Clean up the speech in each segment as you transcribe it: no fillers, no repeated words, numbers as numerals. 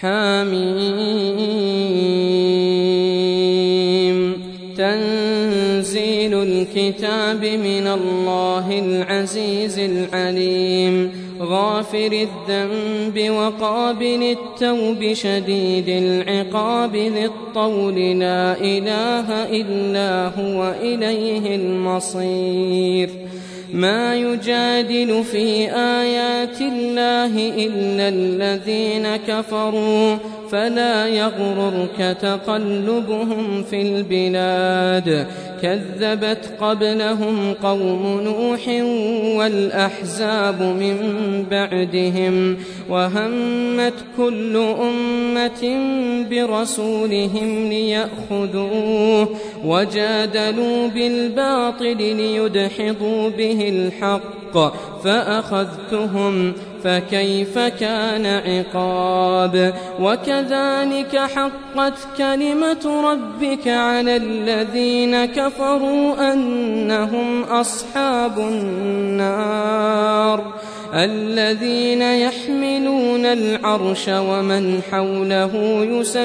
حميم. تنزيل الكتاب من الله العزيز العليم. غافر الذنب وقابل التوب شديد العقاب ذي الطول لا إله إلا هو إليه المصير. ما يجادل في آيات الله إلا الذين كفروا فلا يغررك تقلبهم في البلاد. كذبت قبلهم قوم نوح والأحزاب من بعدهم وهمت كل أمة برسولهم ليأخذوه وجادلوا بالباطل ليدحضوا به الحق فأخذتهم فكيف كان عقاب. وكذلك حقت كلمة ربك على الذين كفروا أنهم أصحاب النار. الذين يحملون العرش ومن حوله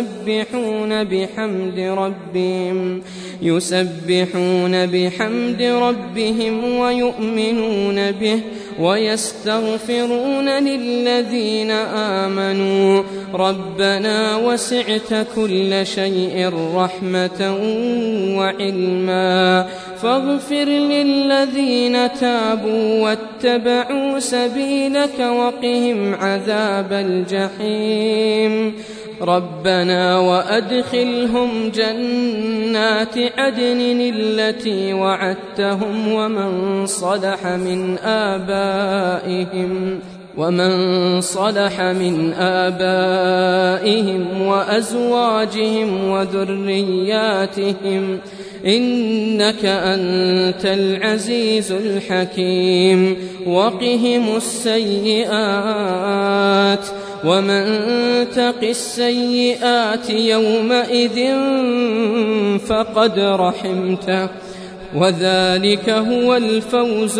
يسبحون بحمد ربهم ويؤمنون به ويستغفرون للذين آمنوا ربنا وسعت كل شيء رحمة وعلما فاغفر للذين تابوا واتبعوا سبيلك وقهم عذاب الجحيم. ربنا وأدخلهم جنات عدن التي وعدتهم ومن صلح من آبائهم وأزواجهم وذرياتهم إنك أنت العزيز الحكيم. وقهم السيئات ومن تق السيئات يومئذ فقد رحمته وذلك هو الفوز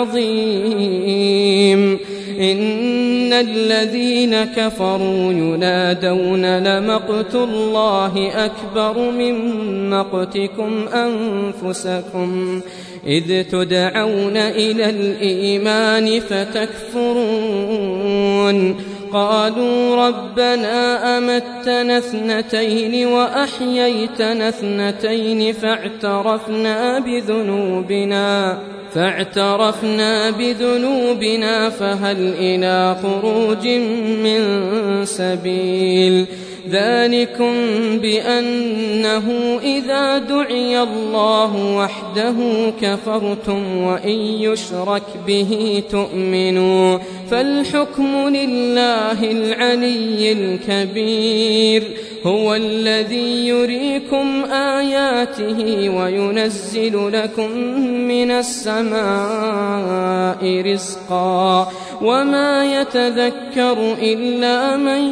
العظيم. إن الذين كفروا ينادون لمقت الله أكبر من مقتكم أنفسكم إذ تدعون إلى الإيمان فتكفرون. قالوا ربنا أمتنا اثنتين وأحييتنا اثنتين فاعترفنا بذنوبنا فهل إلى خروج من سبيل. ذلكم بأنه إذا دعي الله وحده كفرتم وإن يشرك به تؤمنوا فالحكم لله العلي الكبير. هو الذي يريكم آياته وينزل لكم من السماء رزقا وما يتذكر إلا من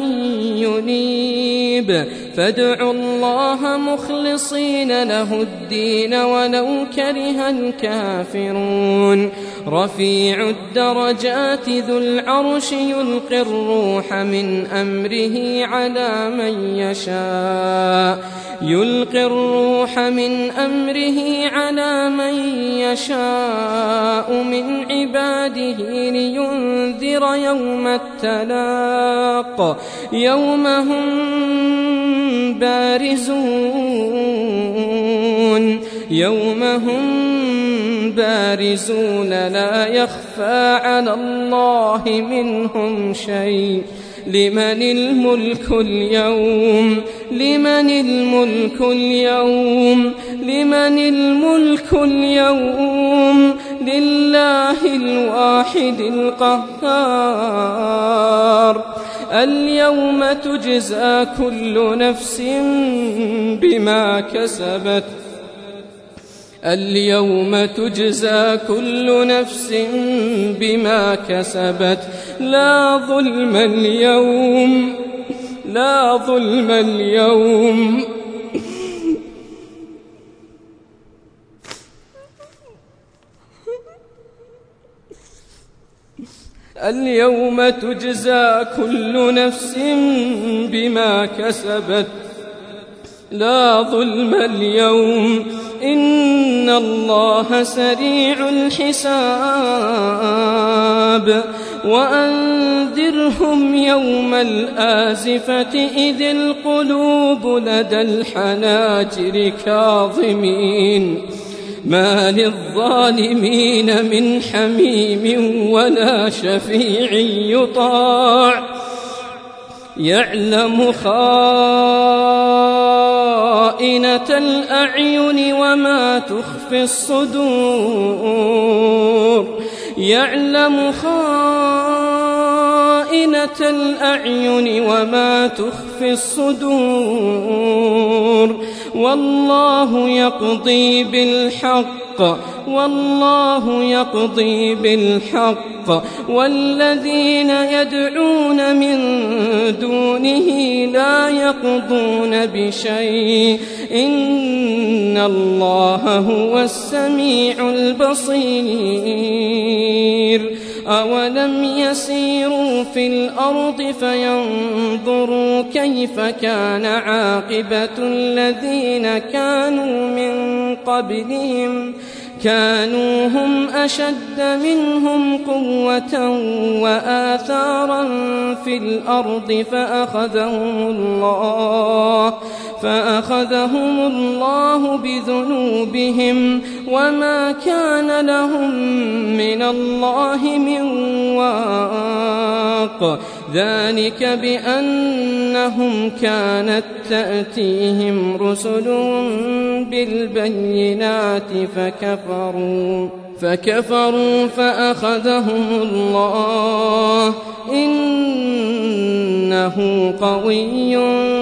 ينيب. فادعوا الله مخلصين له الدين ولو كره الكافرون. رفيع الدرجات ذو العرش يلقي الروح من أمره على من يشاء من عباده لينذر يوم التلاق يوم هم بارزون لا يخفى على الله منهم شيء. لمن الملك اليوم لله الواحد القهار. اليوم تجزى كل نفس بما كسبت لا ظلم اليوم اليوم تجزى كل نفس بما كسبت لا ظلم اليوم إن الله سريع الحساب وأنذرهم يوم الآزفة إذ القلوب لدى الحناجر كاظمين ما للظالمين من حميم ولا شفيع يطاع يعلم خائنة الأعين وما تخفي الصدور يعلم خائنة الأعين وما تخفي الصدور والله يقضي بالحق والذين يدعون من دونه لا يقضون بشيء إن الله هو السميع البصير أولم يسيروا في الأرض فينظروا كيف كان عاقبة الذين كانوا من قبلهم كانوا هم أشد منهم قوة وآثارا في الأرض فأخذهم الله بذنوبهم وما كان لهم من الله من واق ذلك بأنهم كانت تأتيهم رسل بالبينات فكفروا فأخذهم الله إنه قوي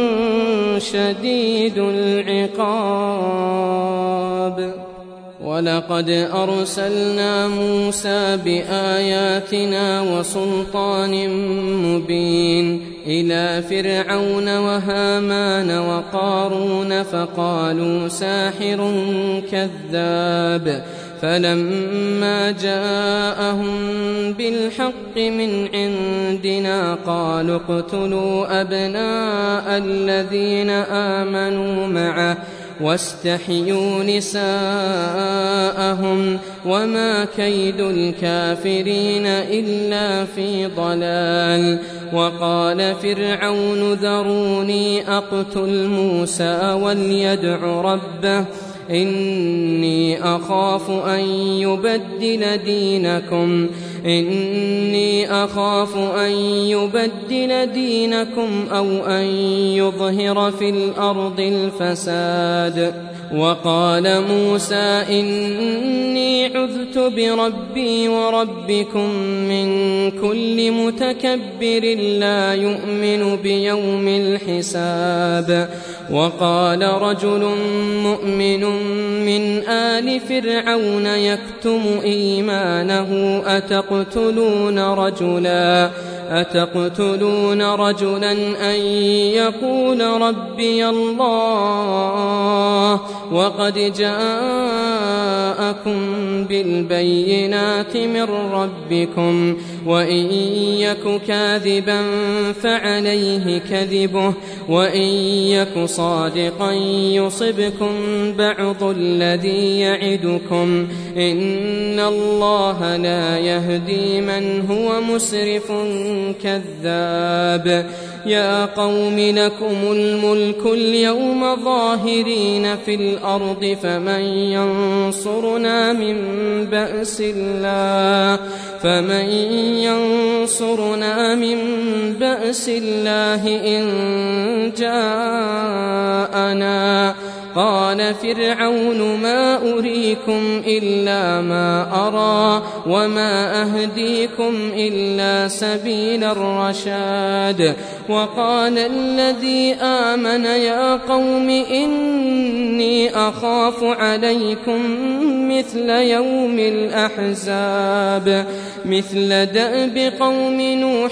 شديد العقاب ولقد أرسلنا موسى بآياتنا وسلطان مبين إلى فرعون وهامان وقارون فقالوا ساحر كذاب فلما جاءهم بالحق من عندنا قالوا اقتلوا أبناء الذين آمنوا معه واستحيوا نساءهم وما كيد الكافرين إلا في ضلال وقال فرعون ذروني أقتل موسى وليدع ربه إني أخاف أن يبدل دينكم أو أن يظهر في الأرض الفساد وقال موسى إني عذت بربي وربكم من كل متكبر لا يؤمن بيوم الحساب وقال رجل مؤمن من آل فرعون يكتم إيمانه أتقتلون رجلا أن يقول ربي الله وقد جاءكم بالبينات من ربكم وإن يك كاذبا فعليه كذبه وإن يك صادقا يصبكم بعض الذي يعدكم إن الله لا يهدي من هو مسرف كذاب يا قوم لكم الملك اليوم ظاهرين في الأرض فمن ينصرنا من بأس الله إن جاءنا قال فرعون ما أريكم إلا ما أرى وما أهديكم إلا سبيل الرشاد وقال الذي آمن يا قوم إني أخاف عليكم مثل يوم الأحزاب مثل دأب قوم نوح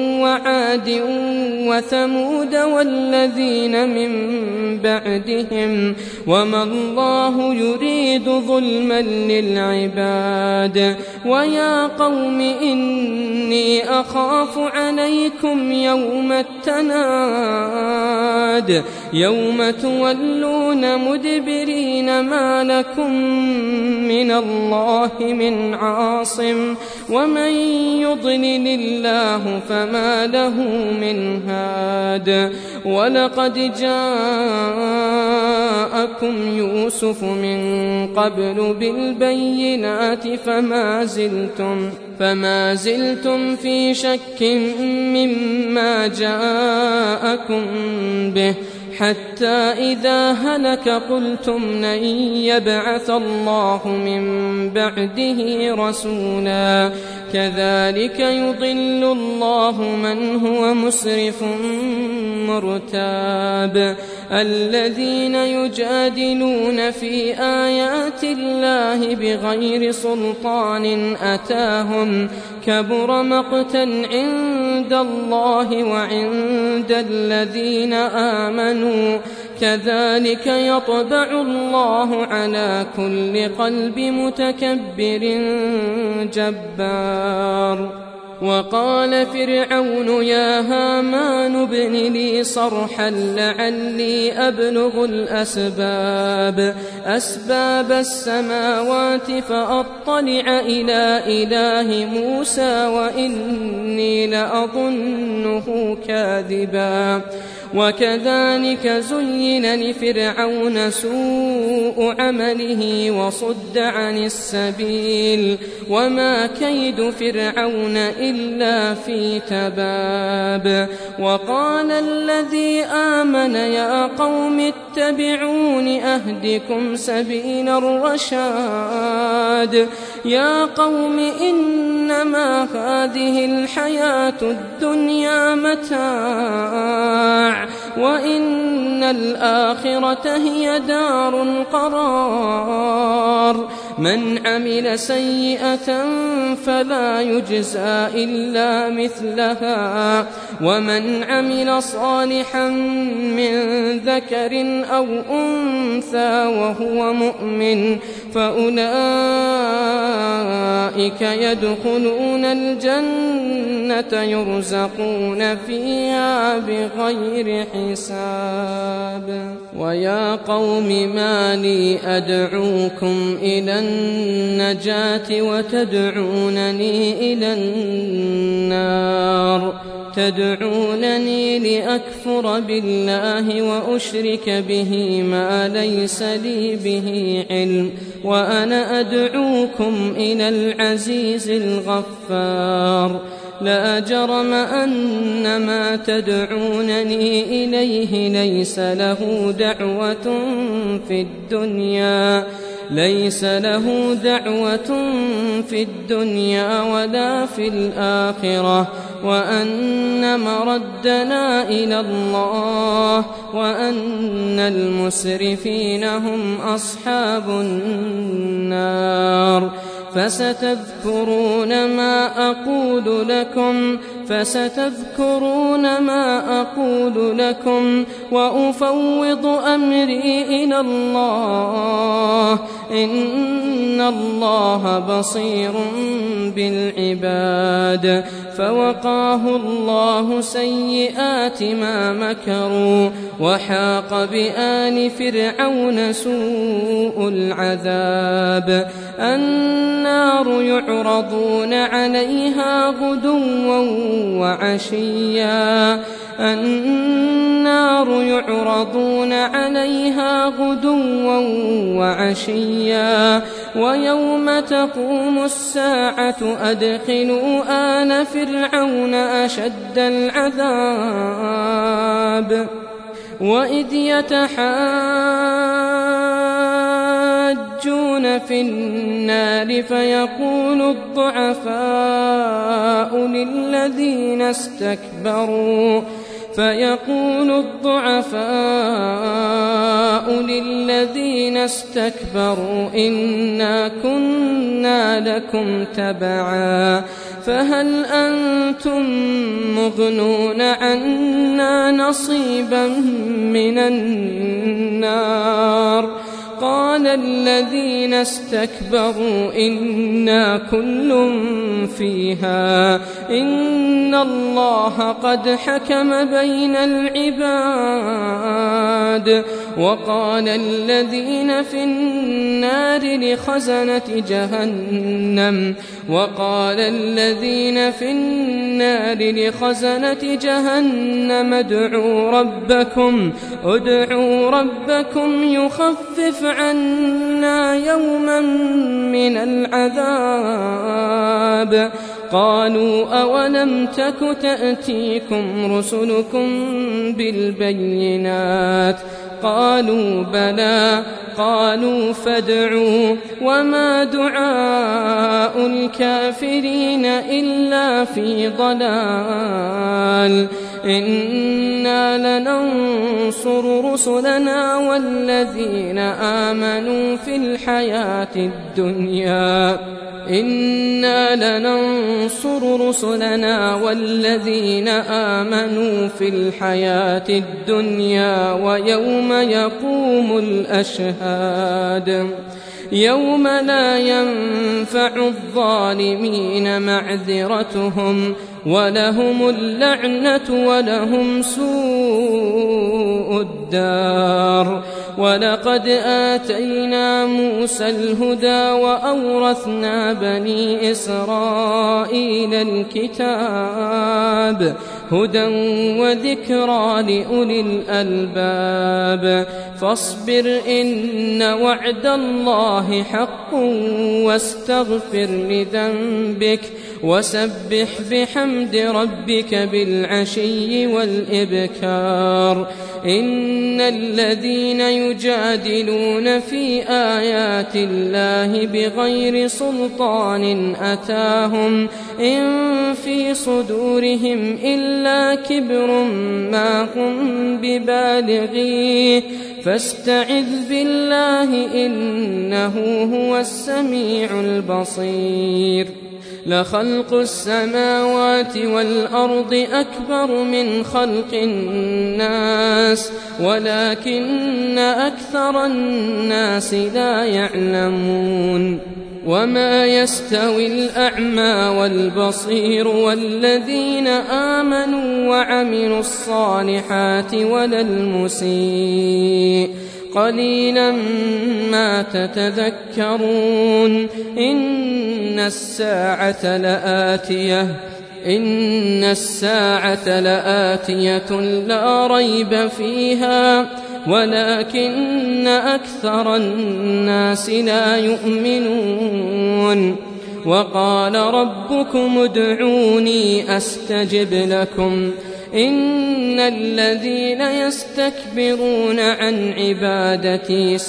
وعاد وثمود والذين من بعدهم وما الله يريد ظلما للعباد. ويا قوم إني أخاف عليكم يوم التناد يوم تولون مدبرين ما لكم من الله من عاصم ومن يضلل الله فما له من هاد. ولقد جاءكم يوسف من قبل بالبينات فما زلتم في شك مما جاءكم به حتى إذا هلك قلتم لن يبعث الله من بعده رسولا كذلك يضل الله من هو مسرف مرتاب. الذين يجادلون في آيات الله بغير سلطان أتاهم كبر مقتا عند الله وعند الذين آمنوا كذلك يطبع الله على كل قلب متكبر جبار. وقال فرعون يا هامان ابن لي صرحا لعلي أبلغ أسباب السماوات فأطلع إلى إله موسى وإني لأظنه كاذبا. وكذلك زين لفرعون سوء عمله وصد عن السبيل وما كيد فرعون إلا في تباب. وقال الذي آمن يا قوم اتبعون أهدكم سبيل الرشاد. يا قوم إنما هذه الحياة الدنيا متاع وإن الآخرة هي دار القرار. من عمل سيئة فلا يجزى إلا مثلها ومن عمل صالحا من ذكر أو أنثى وهو مؤمن فأولئك يدخلون الجنة يرزقون فيها بغير حساب. ويا قوم ما لي أدعوكم إلى النجاة وتدعونني إلى النار تدعونني لأكفر بالله وأشرك به ما ليس لي به علم وأنا أدعوكم إلى العزيز الغفار. لا جرم أن ما تدعونني إليه ليس له دعوة في الدنيا ولا في الآخرة وأن مردنا إلى الله وأن المسرفين هم أصحاب النار. فستذكرون ما أقول لكم وأفوض أمري إلى الله إن الله بصير بالعباد. فوقاه الله سيئات ما مكروا وحاق بآل فرعون سوء العذاب. النار يعرضون عليها غدوا وعشيا ويوم تقوم الساعة أدخلوا آل فرعون أشد العذاب. وإذ يتحاجون في النار فيقول الضعفاء فيقول الضعفاء للذين استكبروا إنا كنا لكم تبعا فهل أنتم مغنون عنا نصيبا من النار قال الذين استكبروا إنا كل فيها إن الله قد حكم بين العباد وقال الذين في النار لخزنة جهنم ادعوا ربكم يخفف عنا يوما من العذاب قالوا أولم تك تأتيكم رسلكم بالبينات قالوا بلى قالوا فادعوا وما دعاء الكافرين إلا في ضلال إنا لننصر رسلنا والذين آمنوا في الحياة الدنيا ويوم يقوم الأشهاد يوم لا ينفع الظالمين معذرتهم ولهم اللعنة ولهم سوء الدار ولقد آتينا موسى الهدى وأورثنا بني إسرائيل الكتاب هدى وذكرى لأولي الألباب فاصبر إن وعد الله حق واستغفر لذنبك وسبح بحمد ربك بالعشي والإبكار إن الذين يجادلون في آيات الله بغير سلطان أتاهم إن في صدورهم إلا كبر ما هم ببالغيه فاستعذ بالله إنه هو السميع البصير لخلق السماوات والأرض أكبر من خلق الناس ولكن أكثر الناس لا يعلمون وما يستوي الأعمى والبصير والذين آمنوا وعملوا الصالحات ولا المسيء قليلا ما تتذكرون إن الساعة لآتية لا ريب فيها ولكن أكثر الناس لا يؤمنون وقال ربكم ادعوني أستجب لكم إن الذين يستكبرون عن عبادتي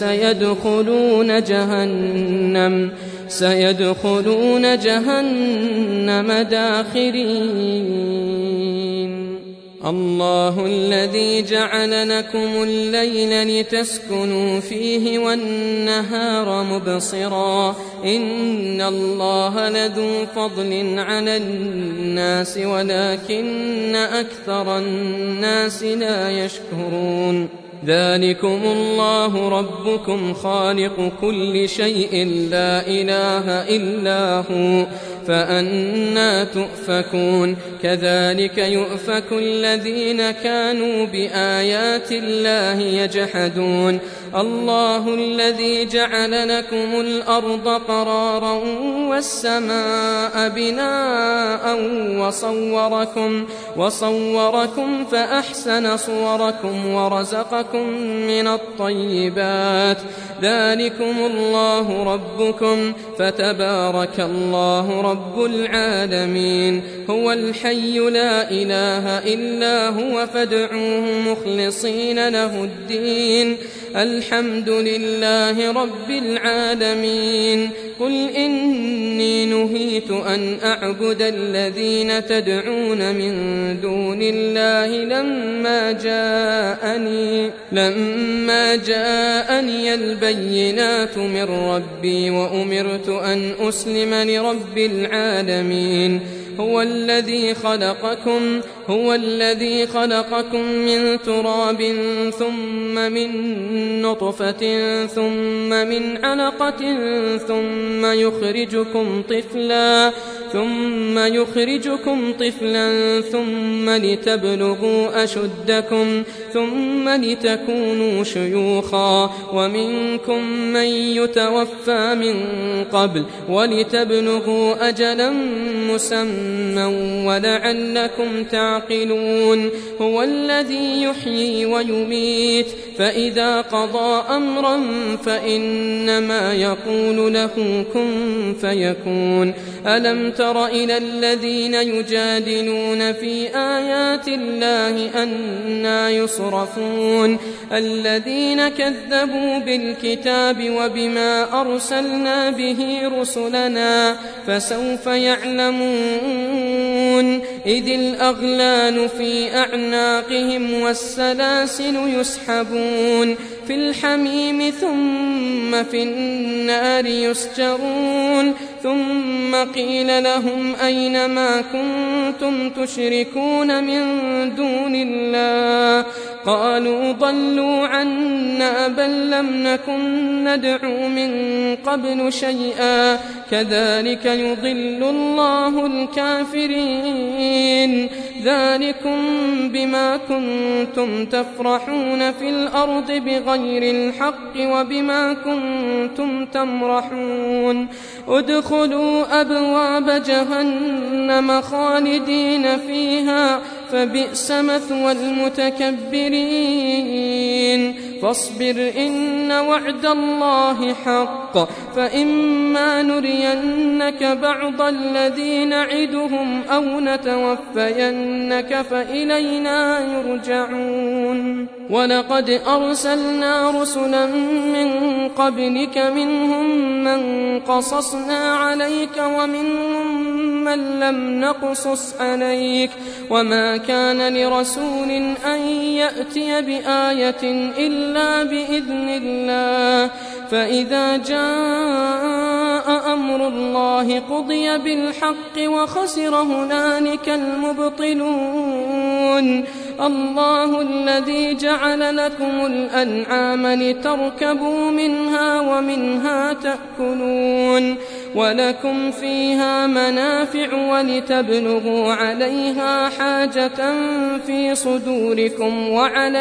سيدخلون جهنم داخرين الله الذي جعل لكم الليل لتسكنوا فيه والنهار مبصرا إن الله لذو فضل على الناس ولكن أكثر الناس لا يشكرون ذلكم الله ربكم خالق كل شيء لا إله إلا هو فأنى تؤفكون كذلك يؤفك الذين كانوا بآيات الله يجحدون الله الذي جعل لكم الأرض قرارا والسماء بناء وصوركم فأحسن صوركم ورزقكم من الطيبات ذلكم الله ربكم فتبارك الله رب العالمين هو الحي لا إله إلا هو فادعوه مخلصين له الدين الحمد لله رب العالمين قل إني نهيت أن أعبد الذين تدعون من دون الله لما جاءني البينات من ربي وأمرت أن أسلم لرب العالمين هو الذي خلقكم من تراب طُرَابٍ ثم من نطفة ثم من علقة ثم يخرجكم طفلا ثم لتبلغوا أشدكم ثم لتكونوا شيوخا ومنكم من يتوفى من قبل ولتبلغوا أجلا مسمى ولعلكم تعقلون هو الذي يحيي ويميت فإذا قضى أمرا فإنما يقول له كن فيكون ألم تر إلى الذين يجادلون في آيات الله أنى يصرفون الذين كذبوا بالكتاب وبما أرسلنا به رسلنا فسوف يعلمون إذ الأغلال في أعناقهم والسلاسل يسحبون في الحميم ثم في النار يسجرون ثم قيل لهم أين ما كنتم تشركون من دون الله قالوا ضلوا عنا بل لم نكن ندعو من قبل شيئا كذلك يضل الله الكافرين ذلكم بما كنتم تفرحون في الأرض بغير الحق وبما كنتم تمرحون ادخلوا أبواب جهنم خالدين فيها فبئس مثوى المتكبرين فاصبر إن وعد الله حق فإما نرينك بعض الذي نعدهم أو نتوفينك فإلينا يرجعون ولقد أرسلنا رسلا من قبلك منهم من قصصنا عليك ومنهم من لم نقصص عليك وما كان لرسول أن يأتي بآية إلا بإذن الله فإذا جاء أمر الله قضي بالحق وخسر هنالك المبطلون الله الذي جعل لكم الأنعام لتركبوا منها ومنها تأكلون ولكم فيها منافع ولتبلغوا عليها حاجة في صدوركم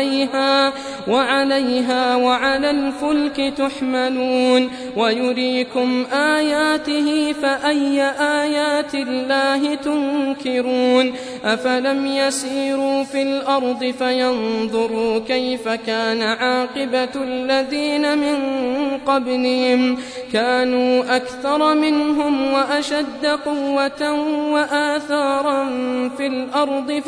وعليها وعلى الفلك تحملون ويريكم آياته فأي آيات الله تنكرون أفلم يسيروا في الأرض فينظروا كيف كان عاقبة الذين من قبلهم كانوا أكثر منهم وأشد قوة وآثارا في الأرض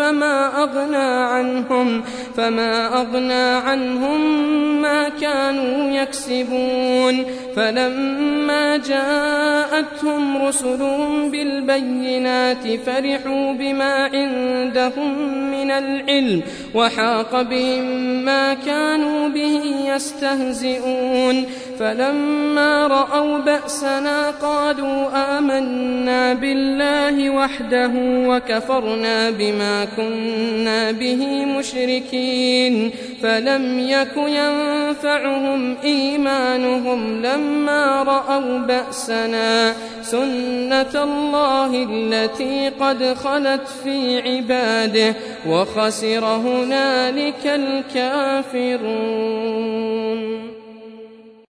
فما أغنى عنهم ما كانوا يكسبون فلما جاءتهم رسلهم بالبينات فرحوا بما عندهم من العلم وحاق بهم ما كانوا به يستهزئون فلما رأوا بأسنا قالوا آمنا بالله وحده وكفرنا بما كنا به مشركين فلم يك ينفعهم إيمانهم لما رأوا بأسنا سنة الله التي قد خلت في عباده وخسر هنالك الكافرون.